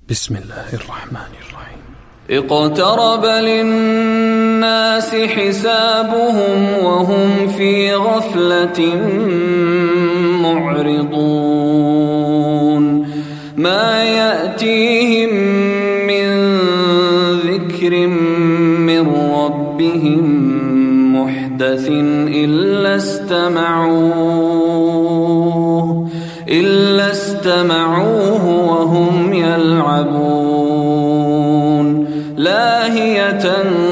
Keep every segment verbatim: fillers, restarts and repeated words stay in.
بسم الله الرحمن الرحيم. اقترب للناس حسابهم وهم في غفلة معرضون ما يأتيهم من ذكر من ربهم محدث إلا استمعوه إلا استمعوه وهم يلعبون لاهية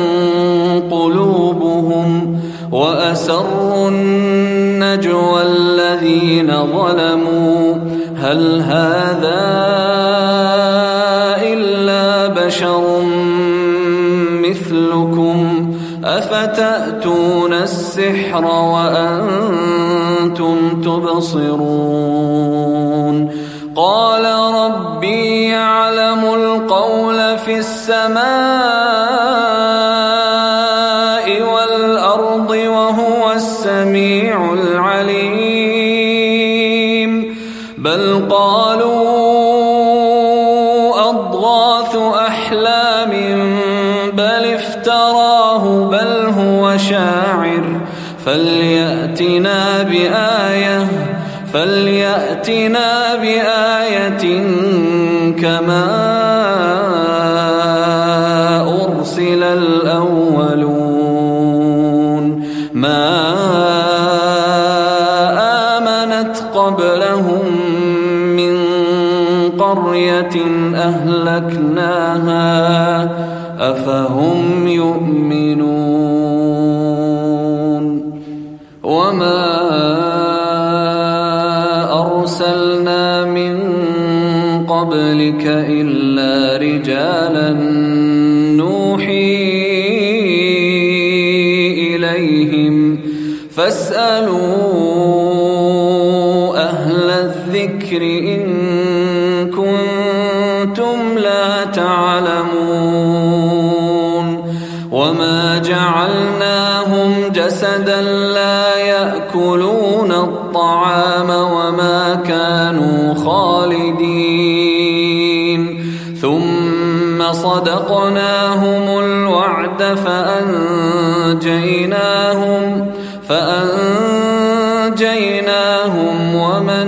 قلوبهم وأسروا النجوى الذين ظلموا هل هذا إلا بشر مثلكم أفتأتون السحر وأنتم تبصرون قال ربي يعلم القول في السماء والأرض وهو السميع العليم بل قالوا أضغاث أحلام بل افتراه بل هو شاعر فليأتنا بآية فليأتنا بآية كما أرسل الأولون ما آمنت قبلهم من قرية أهلكناها أفهم يؤمنون وما أرسلنا من قبلك إلا رجالا نوحي إليهم فاسألوا أهل الذكر إن كنتم لا تعلمون وما جعلناهم جسدا لا يأكلون الطعام وما كانوا خالدين ثم صدقناهم الوعد فأنجيناهم فأنجيناهم ومن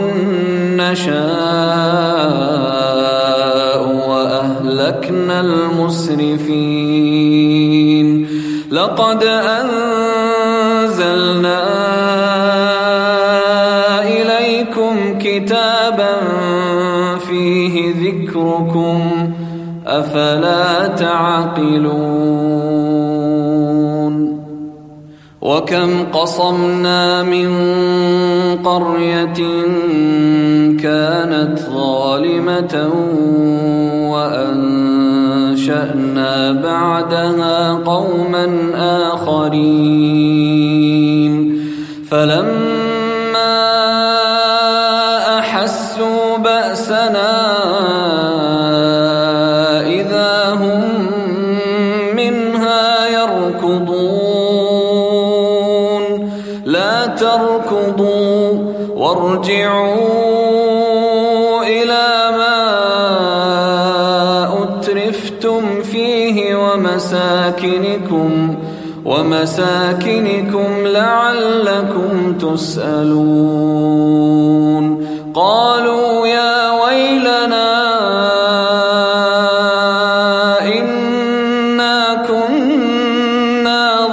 نشاء وأهلكنا المسرفين لقد أنزلنا إليكم كتابا فيه ذكركم أفلا تعقلون وكم قصمنا من قرية كانت ظالمة وأنشأنا بعدها قوما آخرين فلما أحسوا بأسنا إذا هم منها يركضون لا تركضوا وارجعوا إلى ما أترفتم فيه ومساكنكم ومساكنكم لعلكم تسألون قالوا يا ويلنا إنا كنا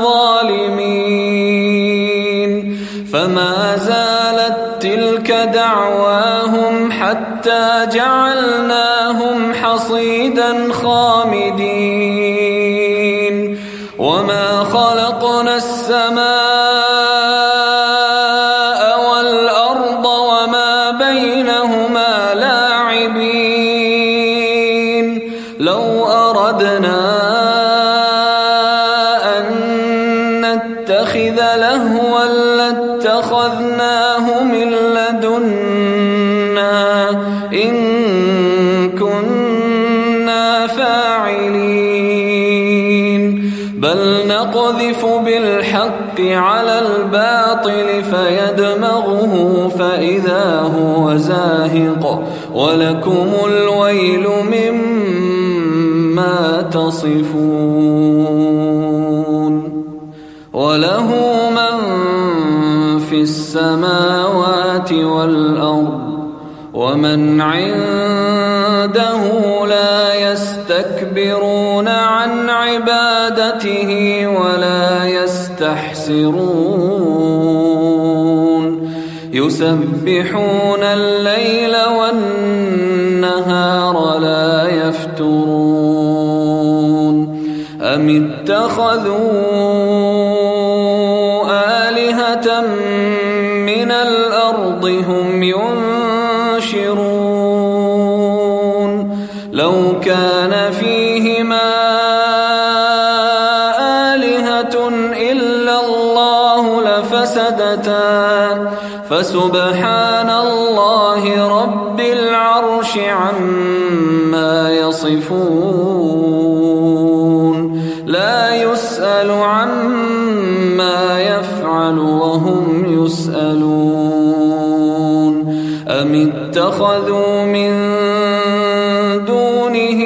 ظالمين فما زالت تلك دعواهم حتى جعلناهم حصيدا خامدين وما خلقنا السماء والأرض وما بينهما لاعبين لو أردنا أن نتخذ لهوا لاتخذناه من لدنا إن كنا فاعلين بل يقذف بالحق على الباطل فيدمغه فإذا هو زاهق ولكم الويل مما تصفون وله من في السماوات والأرض ومن عنده لا يستكبرون عن عبادته ولا يستحسرون يسبحون الليل والنهار لا يفترون أم اتخذوا آلهة من الأرض هم ينشرون لو كان فيهما آلهة إلا الله لفسدتا فسبحان الله رب العرش عما يصفون لا يسأل عما يفعل وهم يسألون أم اتخذوا من دونه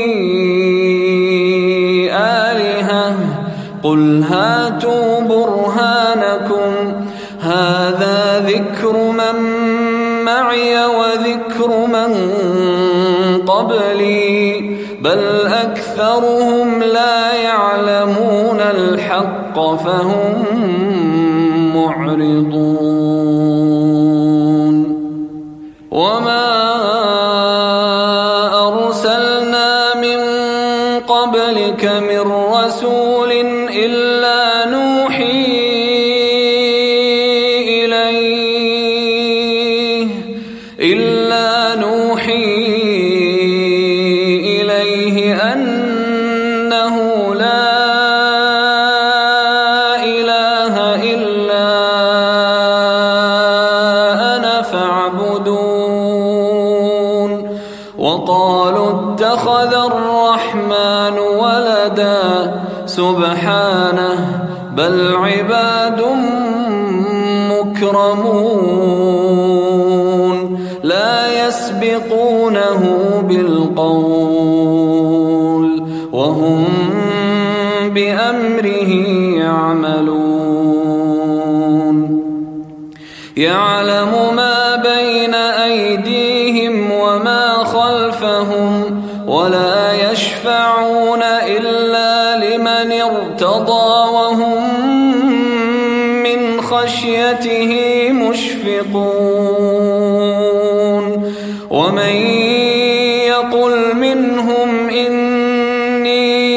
آلهة قل هاتوا برهانكم هذا ذكر من معي وذكر من قبلي بل أكثرهم لا يعلمون الحق فهم معرضون وما أرسلنا من قبلك من رسول إلا نوحي إليه إلا نوحي إليه أنه لا إله إلا أنا فاعبدون وقالوا اتخذ الرحمن ولدا سبحانه بل عباد مكرمون لا يسبقونه بالقول وهم بأمره يعملون يعلم ما بين أيديهم وما خلفهم ولا يشفعون إلا لمن ارتضى وهم من خشيته مشفقون ومن يقل منهم إني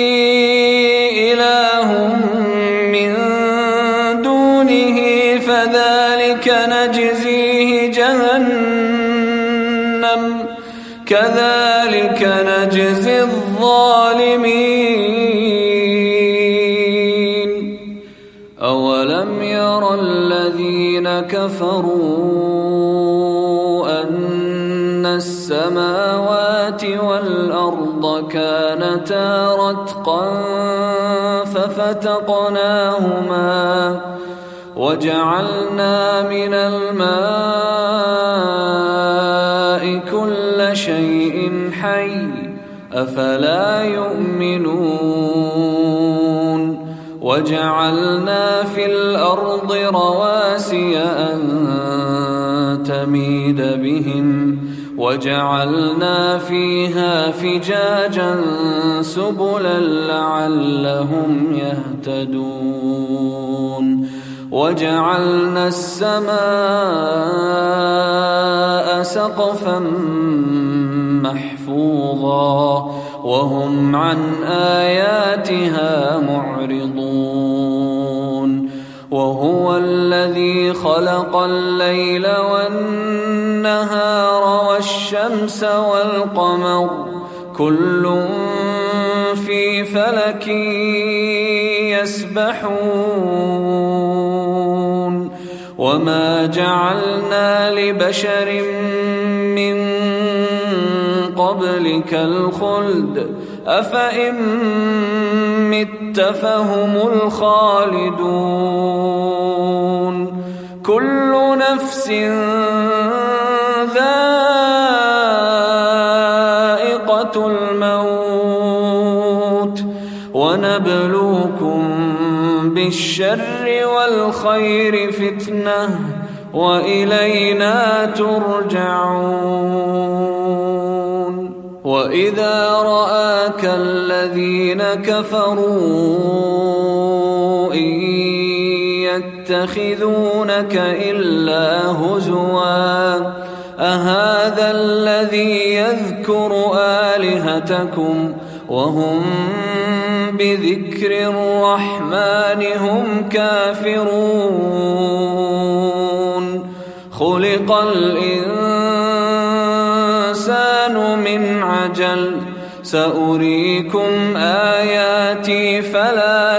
إله من دونه فذلك نجزيه جهنم كذلك نجزي الظالمين أولم ير الذين كفروا أن السماوات والأرض كانتا رتقا ففتقناهما وجعلنا من الماء كل شيء حي أفلا يؤمنون وجعلنا في الأرض رواسي أن تميد بهم وجعلنا فيها فجاجا سبلا لعلهم يهتدون وجعلنا السماء سقفا محفوظا وهم عن آياتها معرضون وهو الذي خلق الليل والنهار والشمس والقمر كل في فلك يسبحون وما جعلنا لبشر من قبلك الخلد أفإن مت فهم الخالدون كل نفس ذائقة الموت ونبلوكم بالشر والخير فتنة وإلينا ترجعون وإذا رآك الذين كفروا إن يتخذونك إلا هزوا أهذا الذي يذكر آلهتكم وهم بذكر الرحمن هم كافرون خلق الإنسان من عجل سأريكم آياتي فلا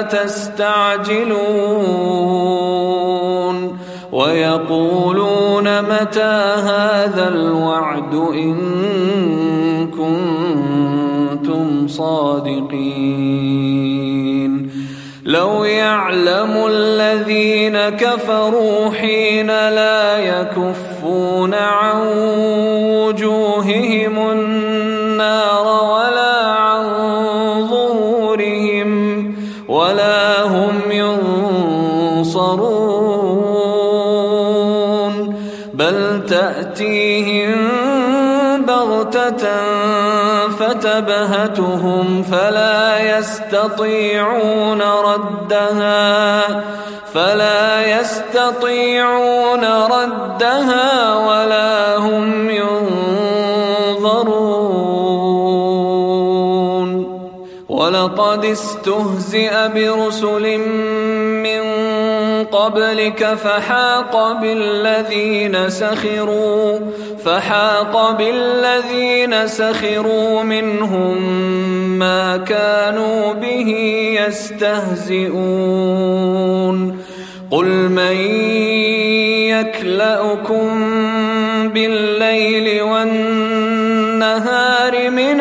تستعجلون ويقولون متى هذا الوعد إن كنتم صادقين لو يعلم الذين كفروا حين لا يكفون عن وجوههم النار ولا عن ظهورهم ولا هم ينصرون بل تأتيهم بغتة فتبهتهم فلا يستطيعون ردها فلا يستطيعون ردها ولا هم ينظرون ولقد استهزئ برسل من قبلك فحاق بالذين سخروا فحاق بالذين سخروا منهم ما كانوا به يستهزئون قل من يكلؤكم بالليل والنهار من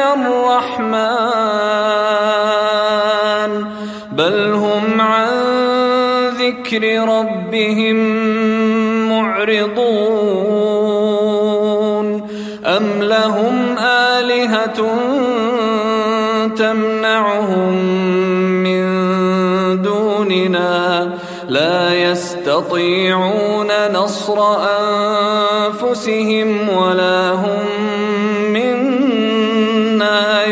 الرحمن بل هم عن ذكر ربهم معرضون أم لهم آلهة تمنعهم من دوننا لا يستطيعون نصر أنفسهم ولا هم منا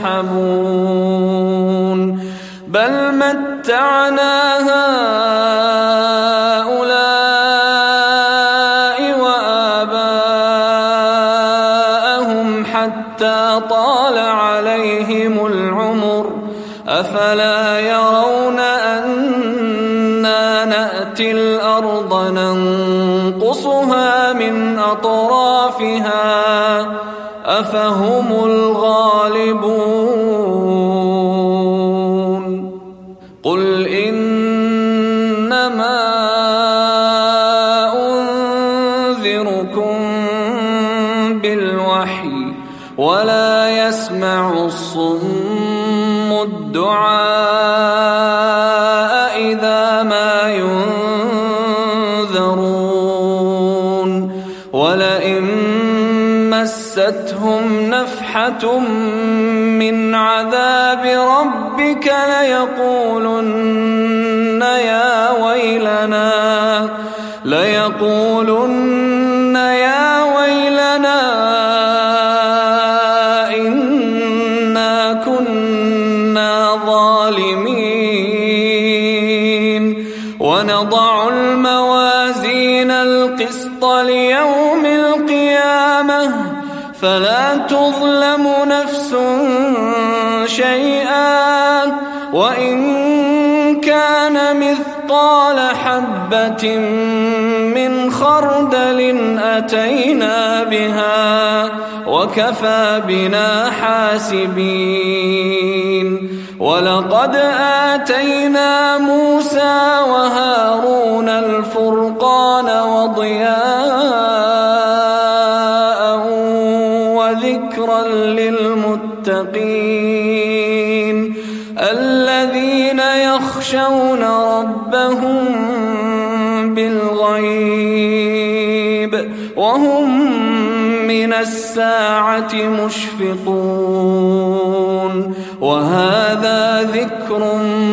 يصحبون بل متعنا هؤلاء وآباءهم حتى طال عليهم العمر أفلا يرون أنا نأتي الأرض ننقصها من أطرافها أفهم الغالبون قل إنما أنذركم بالوحي ولا يسمع الصم الدعاء إذا ما ينذرون ولئن مستهم نفحة من عذاب ربك ليقولن يا ويلنا ليقولن يا ويلنا إنا كنا ظالمين ونضع الموازين القسط ليوم القيامة فلا تظلم نفس شيئا وإن كان مثقال حبة من خردل أتينا بها وكفى بنا حاسبين ولقد آتينا موسى وهارون الفرقان وضياء وذكرا وذكرا للمتقين الذين يخشون ربهم بالغيب وهم من الساعة مشفقون وهذا ذكر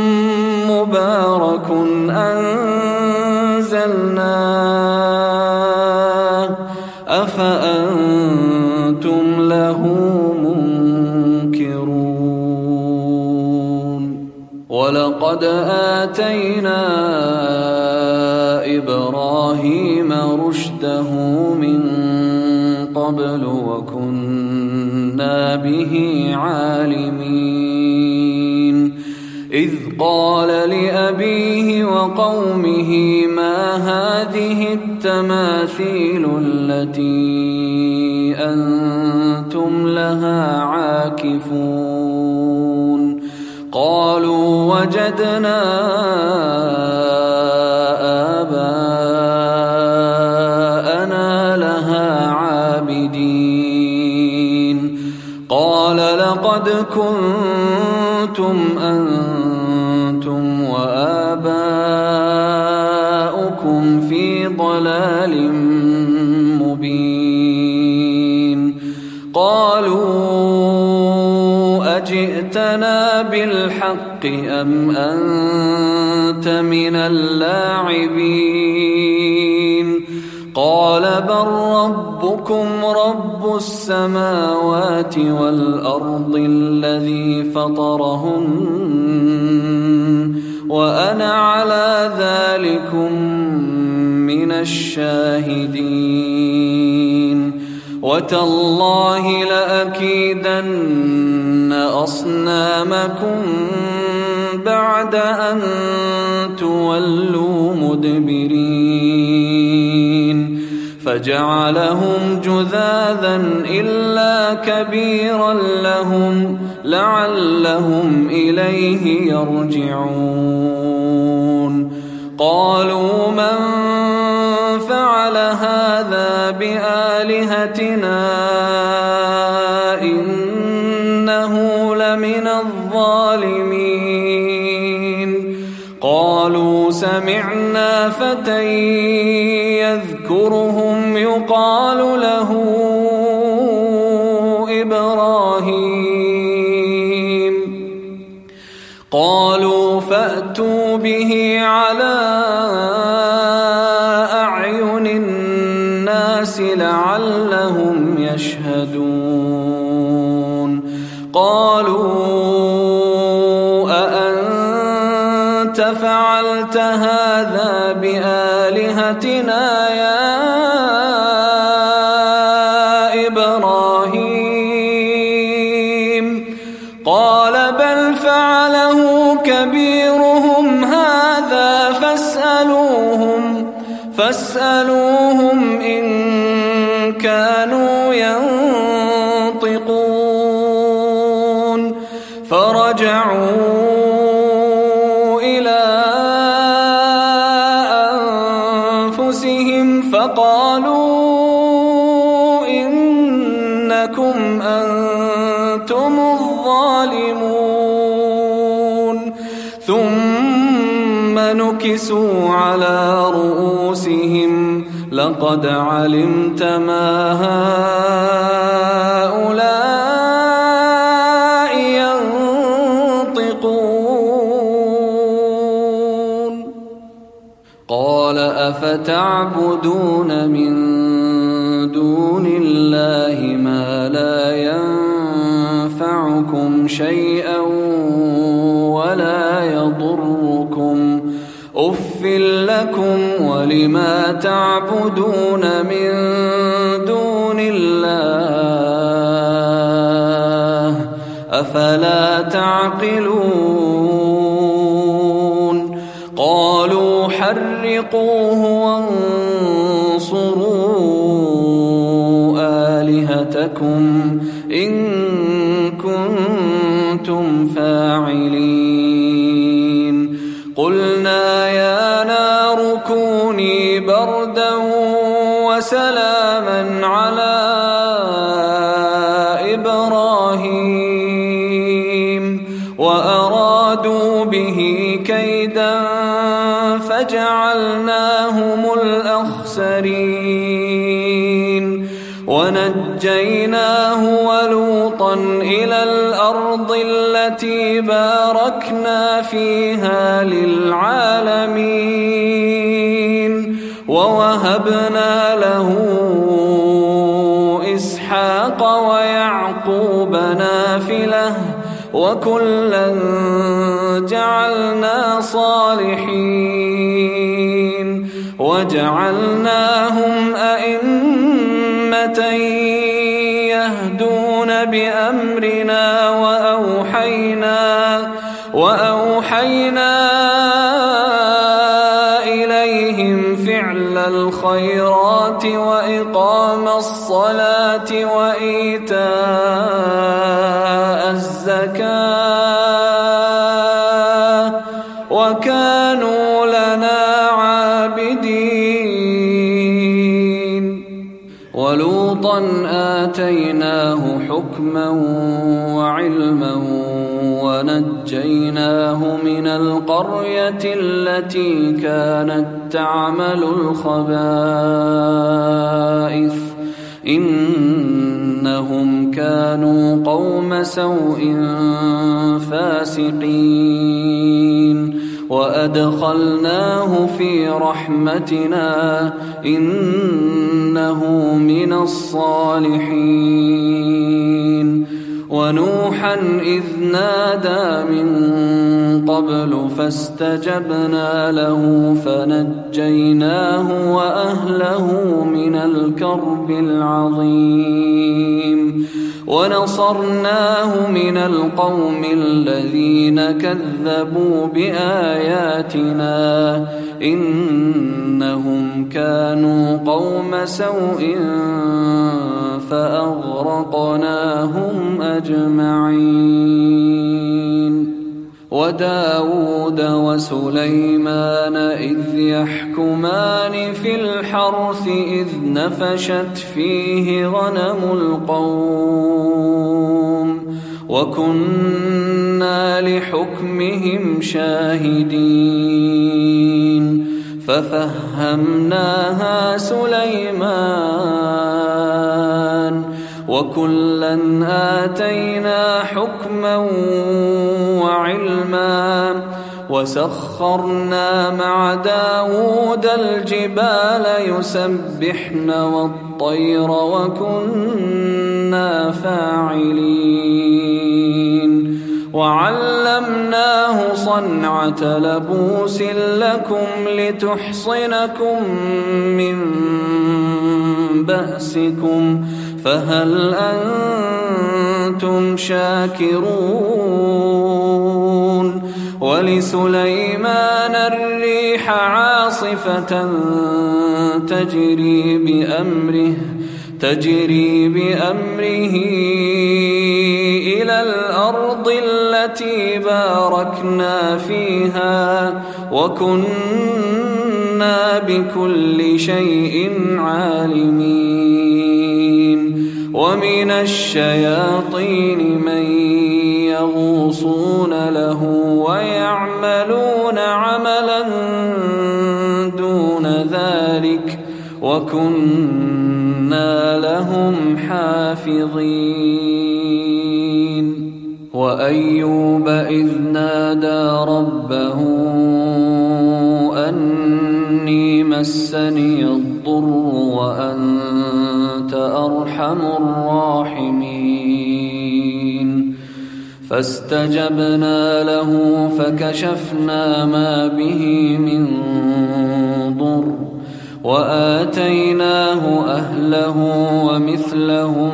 مبارك أنزلناه أفأنتم له منكرون ولقد آتينا إبراهيم رشده من قبل وكنا به عالمين إذ قال لأبيه وقومه ما هذه التماثيل التي أنتم لها عاكفون قالوا وجدنا آباءنا لها عابدين قال لقد كنتم أنتم وآباؤكم في ضلال مبين قالوا أجئتنا بالحق أم أنت من اللاعبين قال بل ربكم رب السماوات والأرض الذي فطرهن وأنا على ذلكم من الشاهدين وتالله لأكيدن أصنامكم بعد أن تولوا مدبرين فجعلهم جذاذا إلا كبيرا لهم لعلهم إليه يرجعون قالوا من فعل هذا بآلهتنا إنه لمن الظالمين قالوا سمعنا فتى يذكرهم يقال له إبراهيم قالوا فأتوا به على أعين الناس لعلهم يشهدون قالوا أأنت فعلت هذا بآلهتنا يا إبراهيم قال بل فعله كبيرهم هذا فاسألوهم فاسألوهم إن كانوا ينطقون فرجعوا إلى أنفسهم فقالوا إنكم أنتم الظالمون ثم نكسوا على رؤوسهم لقد علمت ما هؤلاء ينطقون قال أفتعبدون من دون الله ما لا ينفعكم شيئا ولا يضركم أف لكم ولما تعبدون من دون الله أفلا تعقلون قالوا حرقوه وانصروا آلهتكم إن كنتم فاعلين قلنا يا نار كوني بردا وسلاما على إبراهيم وأرادوا به كيدا فجعلناهم الأخسرين ونجيناه ولوطا إلى الأرض التي باركنا فيها للعالمين ووهبنا له إسحاق ويعقوب نافلة وكلا جعلنا صالحين وجعلناهم أئمة يهدون بأمرنا وأوحينا وأوحينا إليهم فعل الخيرات وإقام الصلاة وإيتاء الزكاة وكانوا لنا عابدين ولوطا آتيناه حكما وعلما ونجيناه من القرية التي كانت تعمل الخبائث إنهم كانوا قوم سوء فاسقين وأدخلناه في رحمتنا إنه من الصالحين ونوحا إذ نادى من قبل فاستجبنا له فنجيناه وأهله من الكرب العظيم ونصرناه من القوم الذين كذبوا بآياتنا إنهم كانوا قوم سوء فأغرقناهم أجمعين وداود وسليمان إذ يحكمان في الحرث إذ نفشت فيه غنم القوم وكنا لحكمهم شاهدين ففهمناها سليمان وكلا آتينا حكما وعلما وسخرنا مع داود الجبال يسبحن والطير وكنا فاعلين وعلمناه صنعة لبوس لكم لتحصنكم من بأسكم فهل أنتم شاكرون ولسليمان الريح عاصفة تجري بأمره تجري بأمره إلى الأرض التي باركنا فيها وكنا بكل شيء عالمين ومن الشياطين من يغوصون له ويعملون عملا دون ذلك وكنا لهم حافظين وأيوب إذ نادى ربه أني مسني الضر وأنت أرحم الراحمين فاستجبنا له فكشفنا ما به من ضر وآتيناه أهله ومثلهم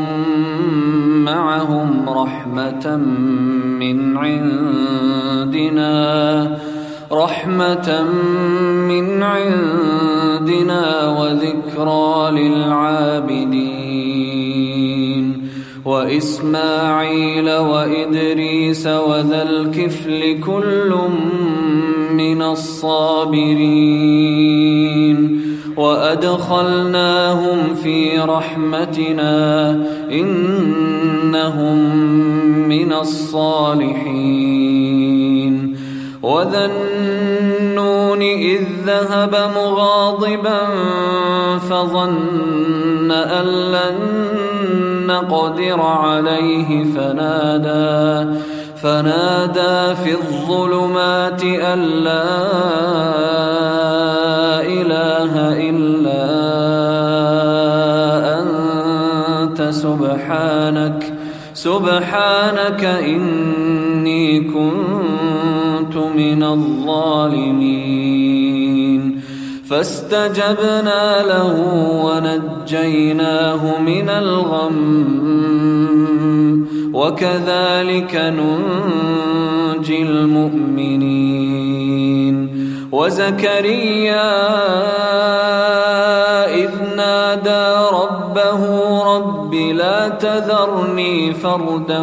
معهم رحمة من عندنا رحمة من عندنا وذكرى للعابدين وإسماعيل وإدريس وذا الكفل كل من الصابرين وأدخلناهم في رحمتنا إنهم إنهم من الصالحين وذا النون إذ ذهب مغاضبا فظن أن لن نقدر عليه فنادى فنادى في الظلمات أن لا إله إلا أنت سبحانك سبحانك إني كنت من الظالمين فاستجبنا له ونجيناه من الغم وكذلك ننجي المؤمنين وزكريا إذ نادى ربه رب لا تذرني فردا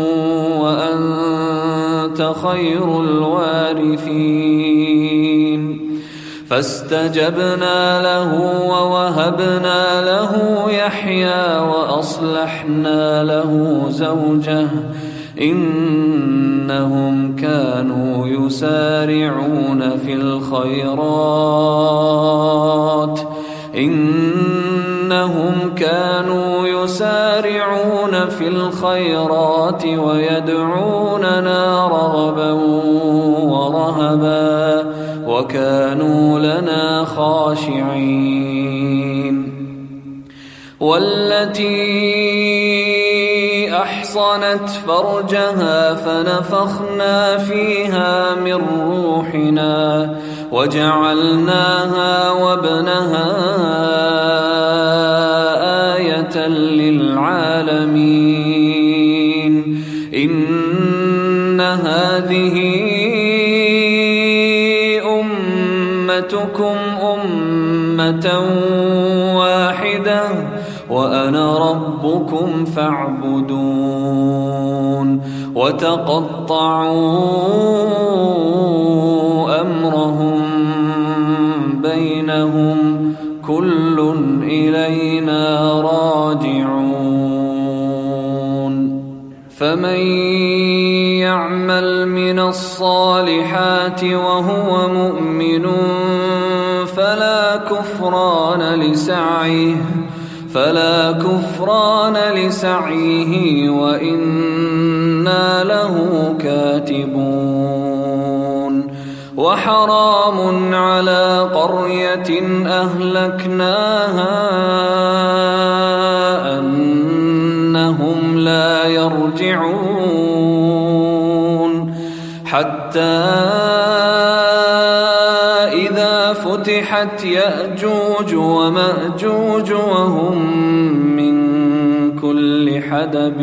وأنت خير الوارثين فاستجبنا له ووهبنا له يحيى وأصلحنا له زوجه إنهم كانوا يسارعون في الخيرات إنهم كانوا يسارعون في الخيرات ويدعوننا رغبا ورهبا وكانوا لنا خاشعين والتي أحصنت فرجها فنفخنا فيها من روحنا وجعلناها وابنها آية للعالمين إن هذه أمتكم أمة واحدة وأنا ربكم فاعبدون وتقطعوا أمرهم بينهم كل إلينا راجعون فمن يعمل من الصالحات وهو مؤمن فلا كفران لسعيه فلا كفران لسعيه وإنا له كاتبون وحرام على قرية أهلكناها أنهم لا يرجعون حتى إذا فتحت يأجوج ومأجوج وهم من كل حدب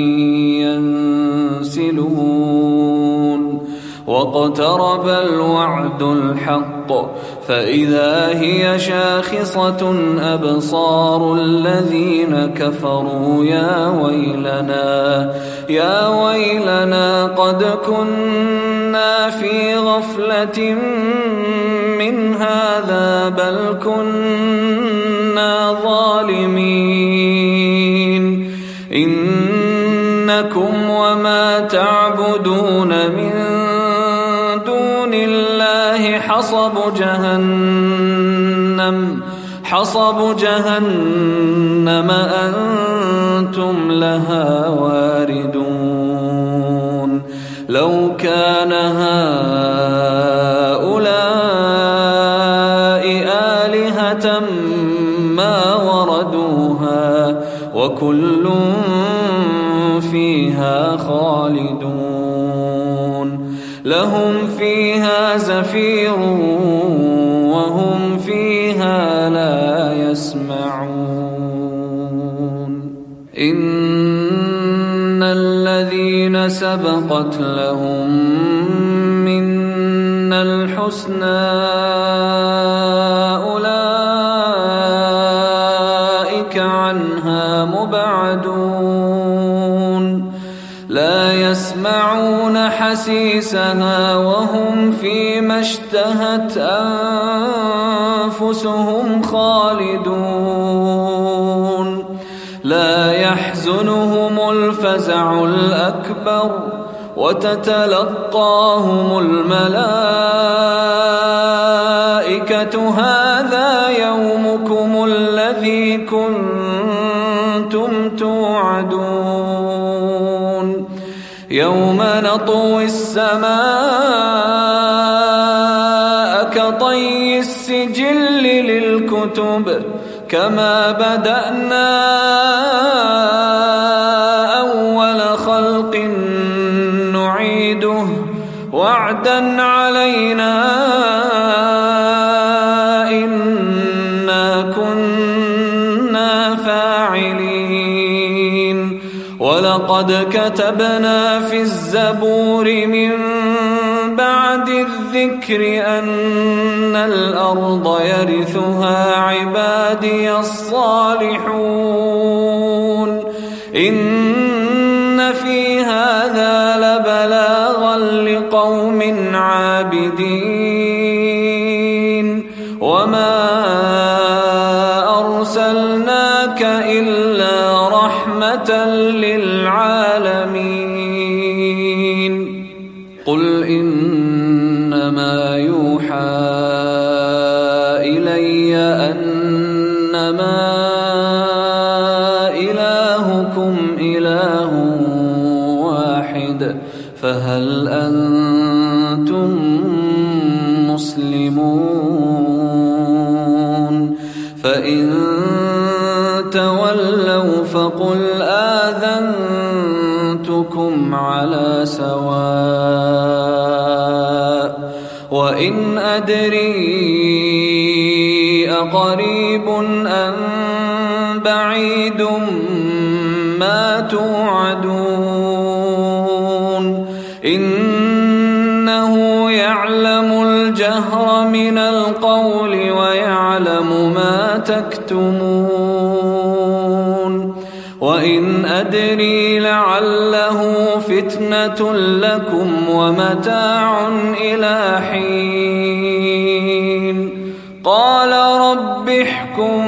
ينسلون واقترب الوعد الحق فإذا هي شاخصة أبصار الذين كفروا يا ويلنا يا ويلنا قد كنا في غفلة من هذا بل كنا ظالمين إنكم وما تعبدون من دون الله حصب جهنم حصب جهنم أنتم لها واردون لو كان هؤلاء آلهة ما وردوها وكل فيها خالدون لهم فيها زفير وهم فيها لا يسمعون إن الذين سبقت لهم منا الحسنى أولئك عنها مبعدون لا يسمعون حسيسها وهم فيما اشتهت أنفسهم خالدون لا يحزنهم الفزع الأكبر وتتلقاهم الملائكة هذا يومكم الذي كنتم توعدون يوم نطوي السماء كطي السجل للكتب كما بدأنا أول خلق نعيده وعدا علينا إنا كنا فاعلين ولقد كتبنا في الزبور من بعد الذكر أن الأرض يرثها عبادي الصالحون إن في هذا لبلاغا لقوم عابدين وما أرسلناك إلا رحمة للعالمين قل إنما يوحى إلي أنما إلهكم إله واحد فهل أنتم مسلمون فإن تولوا فقل آذنتكم على سواء وإن أدري أقريب أم بعيد ما توعدون إنه يعلم الجهر من القول ويعلم ما تكتمون وإن أدري لعله فتنة لكم ومتاع إلى حين قال رب احكم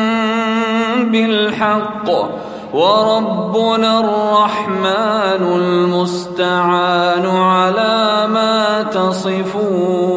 بالحق وربنا الرحمن المستعان على ما تصفون